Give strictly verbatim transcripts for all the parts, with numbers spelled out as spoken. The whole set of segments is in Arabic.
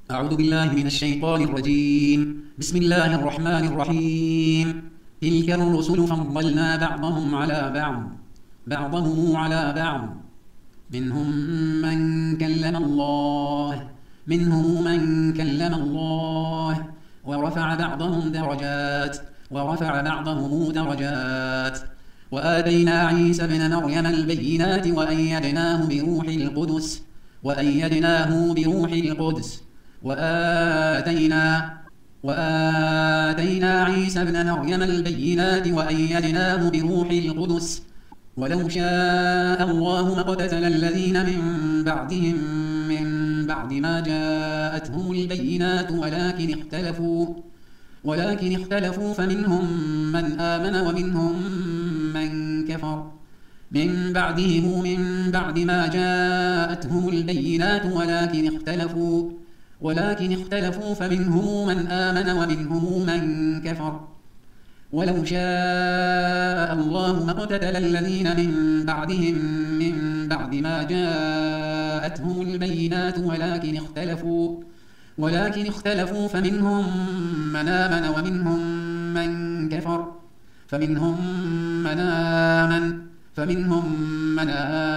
أعوذ بالله من الشيطان الرجيم. بسم الله الرحمن الرحيم. تلك الرسل فضلنا بعضهم على بعض بعضهم على بعض منهم من كلم الله منهم من كلم الله ورفع بعضهم درجات ورفع بعضهم درجات وآتينا عيسى ابن مريم البينات وأيدناه بروح القدس وأيدناه بروح القدس وآتينا وآتينا عيسى ابن مريم البينات وأيدناه بروح القدس ولو شاء الله ما اقتتل الذين من بعدهم من بعد ما جاءتهم البينات ولكن اختلفوا ولكن اختلفوا فمنهم من آمن ومنهم من كفر من بعدهم من بعد ما جاءتهم البينات ولكن اختلفوا ولكن اختلفوا فمنهم من آمن ومنهم من كفر ولو شاء الله ما اقتتل الذين من بعدهم من بعد ما جاءتهم البينات ولكن اختلفوا ولكن اختلفوا فمنهم من آمن ومنهم من كفر فمنهم من آمن فمنهم من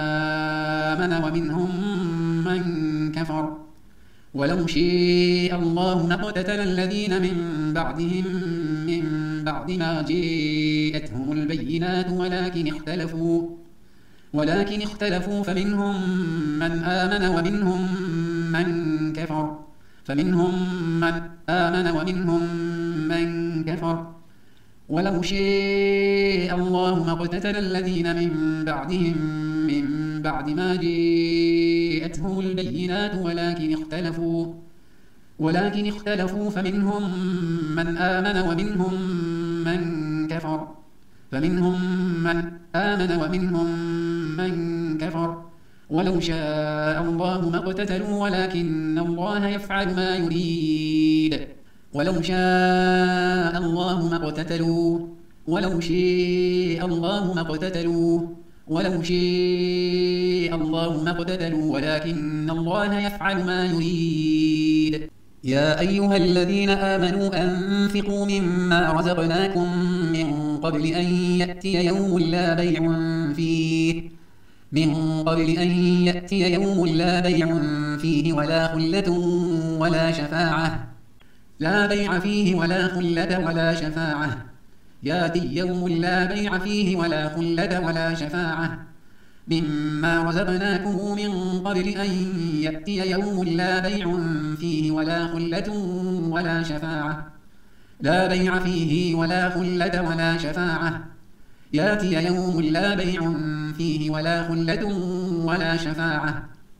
آمن ومنهم من كفر ولو شاء الله ما اقتتل الذين من بعدهم من بعد ما جاءتهم البينات ولكن اختلفوا ولكن اختلفوا فمنهم من آمن ومنهم من كفر فمنهم من آمن ومنهم من كفر ولو شاء الله ما اقتتل الذين من بعدهم من بعد ما جاءتهم البينات ولكن اختلفوا ولكن اختلفوا فمنهم من آمن ومنهم من كفر فمنهم من آمن ومنهم من كفر ولو شاء الله ما اقتتلوا ولكن الله يفعل ما يريد ولو شاء الله ما اقتتلوا ولو شاء الله ما اقتتلوا ولو شاء الله ما اقتتلوا ولكن الله يفعل ما يريد يا أيها الذين آمنوا أنفقوا مما رزقناكم من قبل أن يأتي يوم لا بيع فيه من قبل أن يأتي يوم لا بيع فيه ولا خلة ولا شفاعة لا بيع فيه ولا خلة ولا شفاعة يأتي يوم لا بيع فيه ولا خلة ولا شفاعة مما رزقناكم من قبل أن يأتي يوم لا بيع فيه ولا خلة ولا شفاعة لا بيع فيه ولا خلة ولا شفاعة يأتي يوم لا بيع فيه ولا خلة ولا شفاعة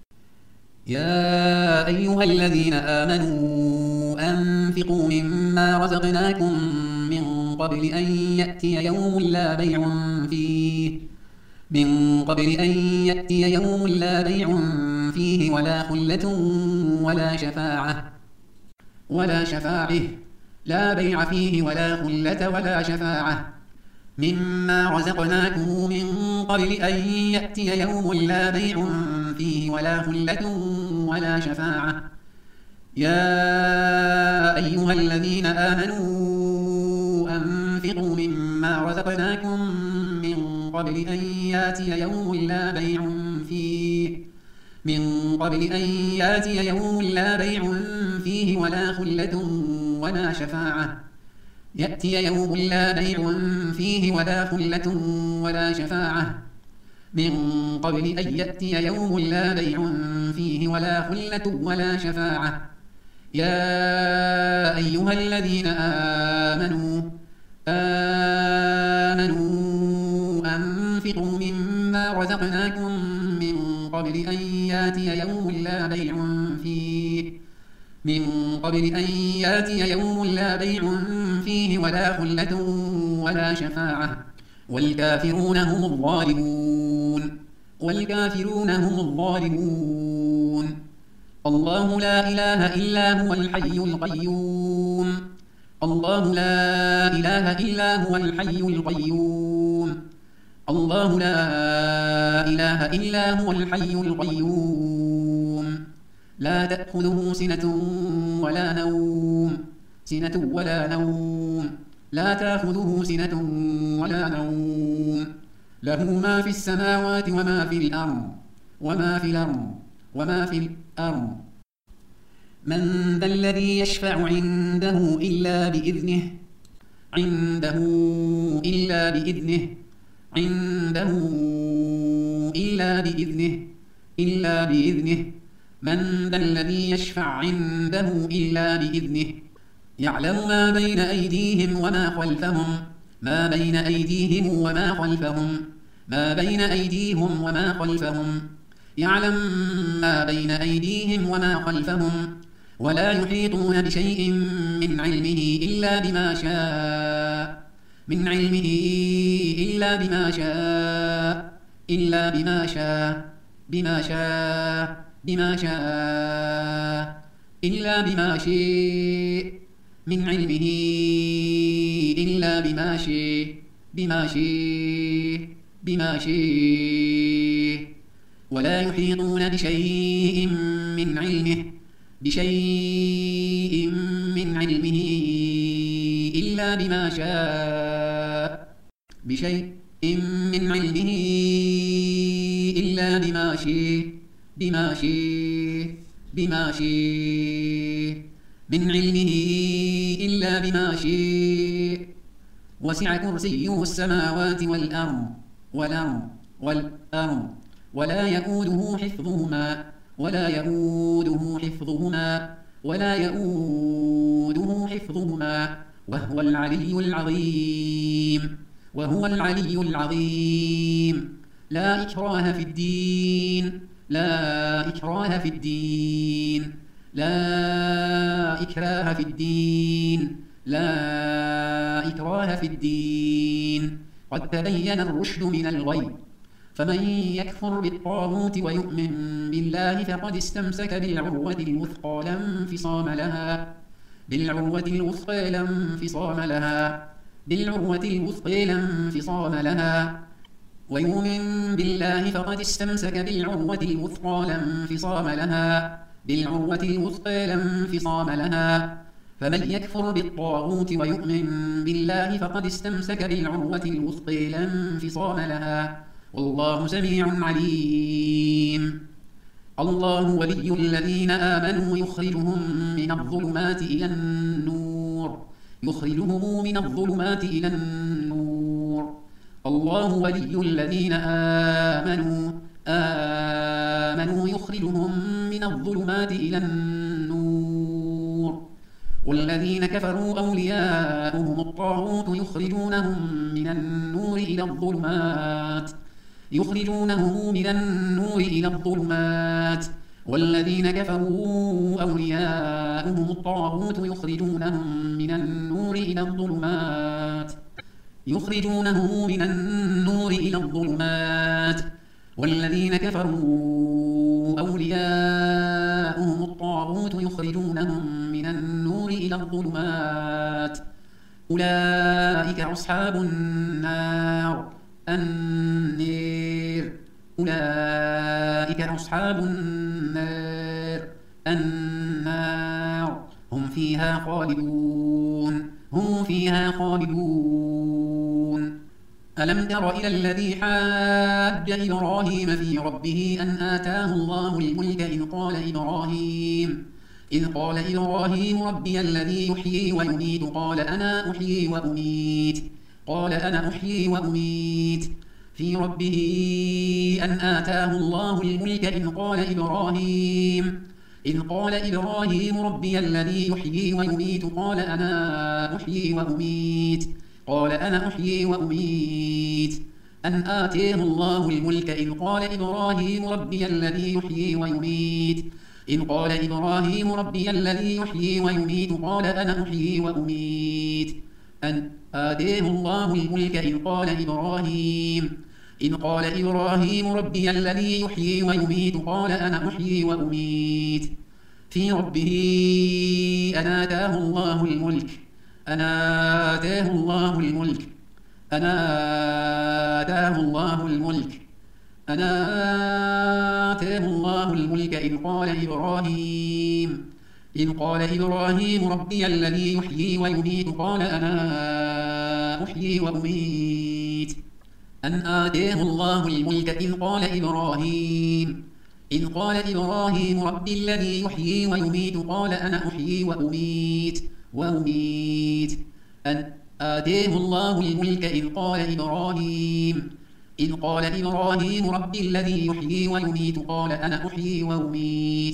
يا أيها الذين آمنوا أنفقوا مما رزقناكم من قبل أن يأتي يوم لا بيع فيه من قبل أن يأتي يوم لا بيع فيه ولا خلة ولا شفاعة ولا شفاعة لا بيع فيه ولا خلة ولا شفاعة مما رزقناكم من قبل أن يأتي يوم لا بيع فيه ولا خلة ولا شفاعة يا أيها الذين آمنوا أنفقوا مما رزقناكم من قبل أن يأتي يوم لا بيع فيه من قبل أن يأتي يوم لا بيع فيه ولا خلة ولا شفاعة يأتي يوم لا بيع فيه ولا خلة ولا شفاعة من قبل أن يأتي يوم لا بيع فيه ولا خلة ولا شفاعة يا أيها الذين آمنوا آمنوا أنفقوا مما رزقناكم من قبل أن يأتي يوم لا بيع فيه من قبل أن يأتي يوم لا بيع فيه ولا خلة ولا شفاعة والكافرون هم الظالمون والكافرون هم الظالمون الله لا إله إلا هو الحي القيوم الله لا إله إلا هو الحي القيوم الله لا إله إلا هو الحي القيوم لا تأخذه سنة ولا نوم سنة ولا نوم لا تأخذه سنة ولا نوم له ما في السماوات وما في الأرض وما في الأرض وما في الأرض من ذا الذي يشفع عنده إلا بإذنه عنده إلا بإذنه عنده إلا بإذنه إلا بإذنه من ذا الذي يشفع عنده إلا بإذنه يعلم ما بين أيديهم وما خلفهم ما بين أيديهم وما خلفهم ما بين أيديهم وما خلفهم يعلم ما بين أيديهم وما خلفهم ولا يحيطون بشيء من علمه إلا بما شاء من علمه إلا بما شاء إلا بما شاء بما شاء بما شاء إلا بما شاء من علمه إلا بما شاء بما شاء بما شاء ولا يحيطون بشيء من علمه بشيء من علمه إلا بما شاء بشيء من علمه إلا بما شاء بما شاء بما شاء من علمه إلا بما شاء وسع كرسيه السماوات والأرض والأرض والأرض ولا يؤوده حفظهما ولا يؤوده حفظهما ولا يؤوده حفظهما وهو العلي العظيم وهو العلي العظيم لا إكراه في الدين لا إكراه في الدين لا إكراه في الدين لا إكراه في الدين قد تبين الرشد من الغي فمن يكفر بالطاغوت ويؤمن بالله فقد استمسك بالعروة الوثقى لا انفصام لها بالعروة الوثقى لا انفصام لها بالعروة الوثقى لا انفصام لها ويؤمن بالله فقد استمسك بالعروة الوثقى لا انفصام لها بالعروة الوثقى لا انفصام لها فمن يكفر بالطاغوت ويؤمن بالله فقد استمسك بالعروة الوثقى لا انفصام لها والله سميع عليم الله ولي الذين آمنوا يخرجهم من الظلمات إلى النور يخرجهم من الظلمات إلى النور الله ولي الذين آمنوا آمنوا يخرجهم من الظلمات إلى النور والذين كفروا أولياؤهم الطاغوت يخرجونهم من النور إلى الظلمات يخرجونهم من النور إلى الظلمات والذين كفروا أولياؤهم الطاغوت يخرجونهم من النور إلى الظلمات يخرجونه من النور إلى الظلمات والذين كفروا أولياؤهم الطاغوت يخرجونهم من النور إلى الظلمات أولئك أصحاب النار النار أولئك أصحاب النار النار هم فيها خالدون هم فيها خالدون ألم تر إلى الذي حاج إبراهيم في ربه أن آتاه الله الملك إذ قال إبراهيم إذ قال إبراهيم ربي الذي يحيي ويميت قال أنا أحيي وأميت قال أنا أحيي وأميت في ربه أن آتاه الله الملك إذ قال إبراهيم إذ قال إبراهيم ربي الذي يحيي ويميت قال أنا أحيي وأميت قال أنا أحيي وأميت أن آتيه الله الملك إذ قال إبراهيم ربي الذي يحيي ويميت إذ قال إبراهيم ربي الذي يحيي ويميت قال أنا أحيي وأميت أن آتيه الله الملك إذ قال إبراهيم إذ قال إبراهيم ربي الذي يحيي ويميت قال أنا أحيي وأميت في ربه أن آتاه الله الملك أن آتاه الله الملك أن آتاه الله الملك أنا آتاه الله الملك إذ قال إبراهيم إذ قال إبراهيم ربي الذي يحيي ويميت قال أنا أحيي وأميت أن آتاه الله الملك إذ قال إبراهيم إذ قال إبراهيم ربي الذي يحيي ويميت قال أنا أحيي وأميت وأميت أن آتاه الله الملك إذ قال إبراهيم إذ قال إبراهيم ربي الذي يحيي ويميت قال أنا أحيي وأميت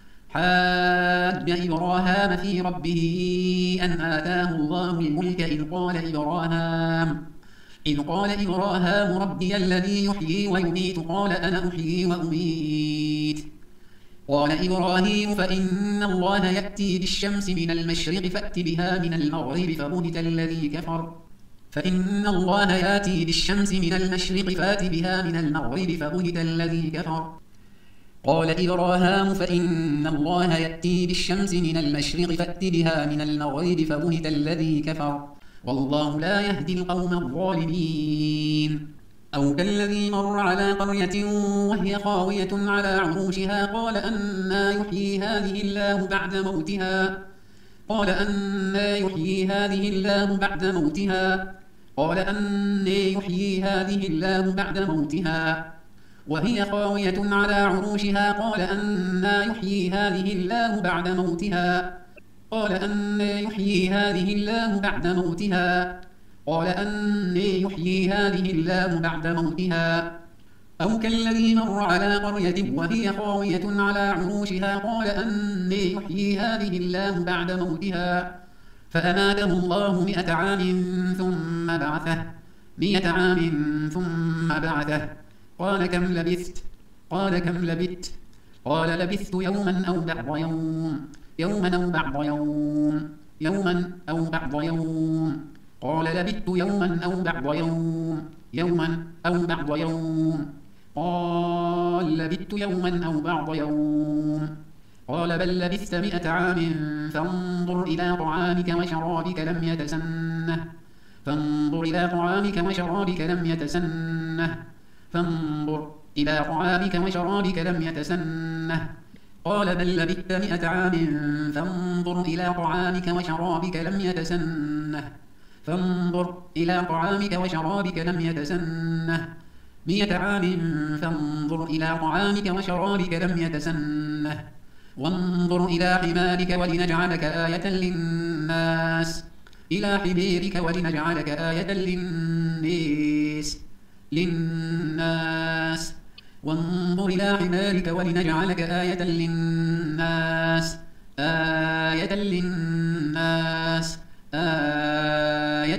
حاج إبراهام في ربه أن آتاه الله الملك إذ قال إبراهام إذ قال إبراهام ربي الذي يحيي ويميت قال أنا أحيي وأميت قال إبراهيم فإن الله يأتي بالشمس من المشرق فأت بها من المغرب فبهت الذي كفر فإن الله يأتي بالشمس من المشرق فأت بها من المغرب فبهت الذي كفر قال إبراهام فإن الله يأتي بالشمس من المشرق فأت بها من المغرب فبهت الذي كفر والله لا يهدي القوم الظالمين أو كالذي مر على قرية وهي خاوية على عروشها قال أنى يحيي هذه الله بعد موتها قال أنى يحيي هذه الله بعد موتها قال أنى يحيي هذه الله بعد موتها وهي خاوية على عروشها قال أنى يحيي هذه الله بعد موتها قال أنى يحيي هذه الله بعد موتها قال أنى يحيي هذه الله بعد موتها أو كالذي مر على قرية وهي خاوية على عروشها قال أنى يحيي هذه الله بعد موتها فأماته الله مئة عام ثم بعثه مئة عام ثم بعثه قال كم لبثت قال كم لبثت قال لبثت يوما أو بعض يوم يوما أو بعض يوم يوما أو بعض يوم قال لبثت يوما أو بعض يوم يوما أو بعض يوم قال لبثت يوما أو بعض يوم قال بل لبثت مئة عام فانظر إلى طعامك وشرابك لم يتسنه فانظر إلى طعامك وشرابك لم يتسنه فانظر إلى طعامك وشرابك لم يتسنه قال بل لبثت مئة عام فانظر إلى طعامك وشرابك لم يتسنه فانظر إلى طعامك وشرابك لم يتسنه مئة عام فانظر إلى طعامك وشرابك لم يتسنه وانظر إلى حمارك ولنجعلك آية للناس إلى حميرك ولنجعلك آية للناس للناس وانظر إلى حمارك ولنجعلك آية للناس آية للناس آية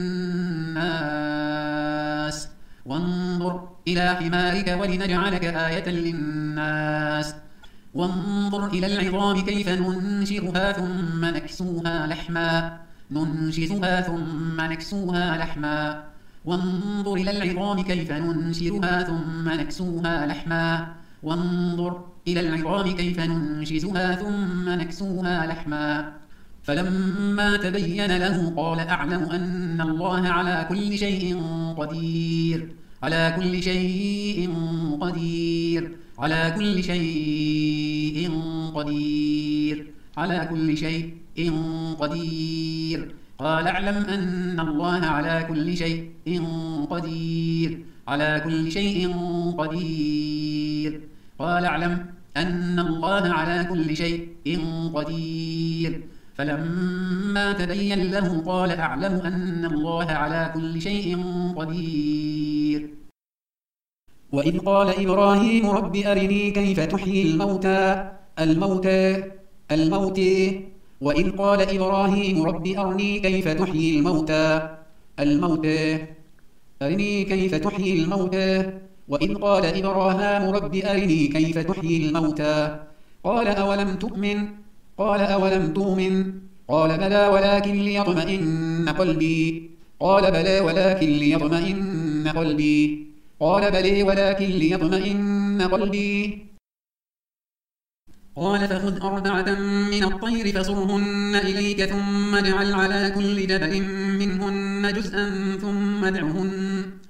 للناس وانظر إلى حمارك ولنجعلك آية للناس وانظر إلى العظام كيف ننشرها ثم نكسوها لحما ننشزها ثم نكسوها لحما وانظر إلى العظام كيف ننشرها ثم نكسوها لحما وانظر إلى العظام كيف ننشزها ثم نكسوها لحما فلما تبين له قال أعلم أن الله على كل شيء قدير على كل شيء قدير على كل شيء قدير على كل شيء قدير قال اعلم أن الله على كل شيء قدير على كل شيء قدير قال اعلم أن الله على كل شيء قدير فلما تبين له قال أعلم أن الله على كل شيء قدير وإذ قال إبراهيم رب أرني كيف تحيي الموتى الموتى الموتى وإذ قال إبراهيم رب أرني كيف تحيي الموتى الموتى أرني كيف تحيي الموتى وإذ قال إبراهام رب أرني كيف تحيي الموتى قال أولم تؤمن قال أولم تؤمن قال بلى ولكن ليطمئن قلبي قال بلى ولكن ليطمئن قلبي قال بلى ولكن ليطمئن قلبي قال فخذ أربعة من الطير فصرهن إليك ثم اجعل على كل جبل منهن جزءا ثم ادعهن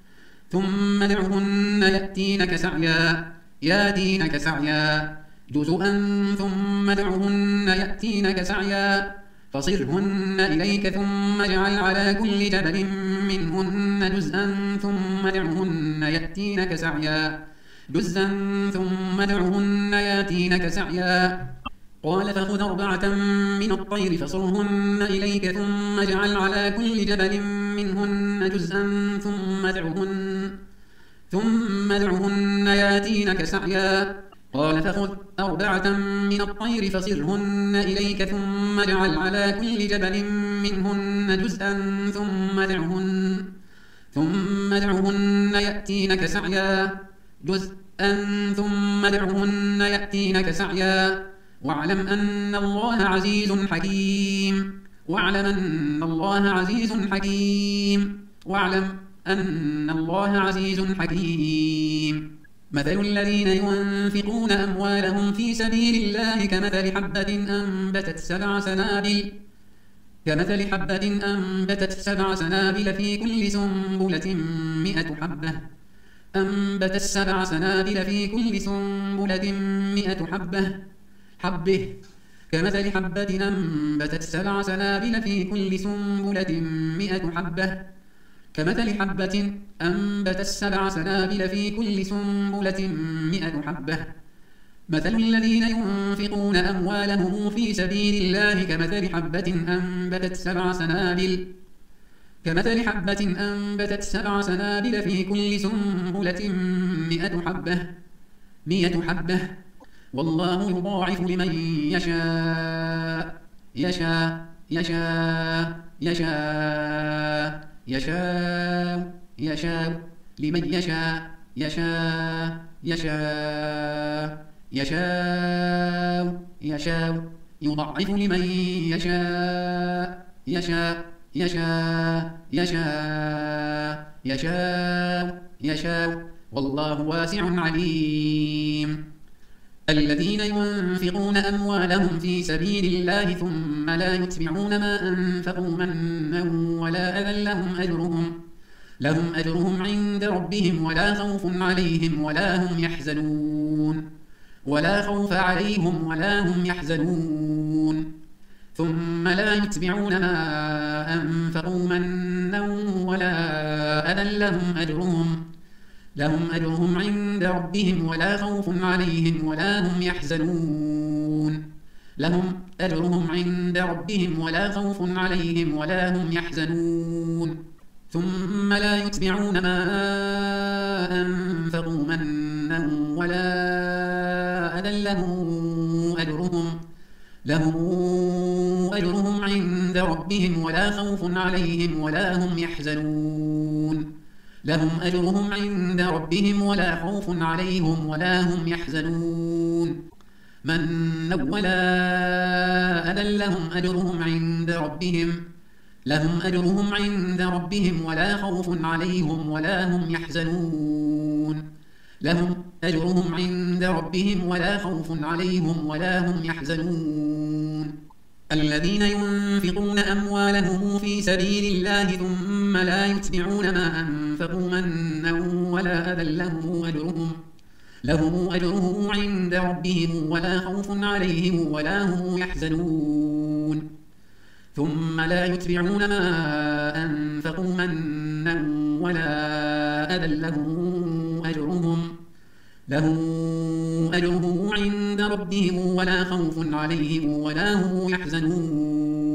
ثم ادعهن يأتينك سعيا ياتينك سعيا جزءا ثم ادعهن يأتينك سعيا فصرهن إليك ثم اجعل على كل جبل منهن جزءا ثم ادعهن يأتينك سعيا جزءا ثم ادعهن ياتينك سعيا قال فخذ أربعة من الطير فصرهن إليك ثم اجعل على كل جبل منهن جزءا ثم ادعهن ثم ادعهن ياتينك سعيا قال فخذ أربعة من الطير فصرهن إليك ثم اجعل على كل جبل منهن جزءا ثم ادعهن ثم ادعهن يأتينك سعيا جزءا ثم ادعهن يأتينك سعيا واعلم أن الله عزيز حكيم واعلم أن الله عزيز حكيم واعلم أن الله عزيز حكيم مثل الذين ينفقون أموالهم في سبيل الله كمثل حبة أنبتت سبع سنابل كمثل حبة أنبتت سبع سنابل في كل سنبلة مئة حبة أنبتت سبع سنابل في كل سنبلة مئة حبة حبه كمثل حبة أنبتت سبع سنابل في كل سنبلة مئة حبة كمثل حبة أنبتت سبع سنابل في كل سنبلة مئة حبة مثل الذين ينفقون أموالهم في سبيل الله كمثل حبة أنبتت سبع سنابل كمثل حبة أنبتت سبع سنابل في كل سنبلة مئة حبة مئة حبة والله يضاعف لمن يشاء يشاء يشاء يشاء يشاء يشاء لمن يشاء يشاء يشاء يشاء يشاء يضاعف لمن يشاء يشاء يشاء يشاء يشاء يشاء والله واسع عليم الذين ينفقون أموالهم في سبيل الله ثم لا يتبعون ما أنفقوا منا ولا أذى لهم أجرهم لهم أجرهم عند ربهم ولا خوف عليهم ولا هم يحزنون ولا خوف عليهم ولا هم يحزنون ثم لا يتبعون ما أنفقوا منا ولا أذى لهم أجرهم لهم أجرهم عند ربهم ولا خوف عليهم ولا هم يحزنون لهم أجرهم عند ربهم ولا خوف عليهم ولا هم يحزنون ثم لا يتبعون ما أنفقوا منا ولا أذى لهم أجرهم لهم أجرهم عند ربهم ولا خوف عليهم ولا هم يحزنون لهم أجرهم عند ربهم ولا خوف عليهم ولا هم يحزنون من ولا أذى لهم أجرهم عند ربهم لهم أجرهم عند ربهم ولا خوف عليهم ولا هم يحزنون لهم أجرهم عند ربهم ولا خوف عليهم ولا هم يحزنون الذين ينفقون أموالهم في سبيل الله ثم لا يتبعون ما أنفقوا منا ولا أذى لهم أجرهم لهم أجرهم عند ربهم ولا خوف عليهم ولا هم يحزنون ثم لا يتبعون ما أنفقوا منا ولا أذى لهم أجرهم لهم أجرهم عند ربهم ولا خوف عليهم ولا هم يحزنون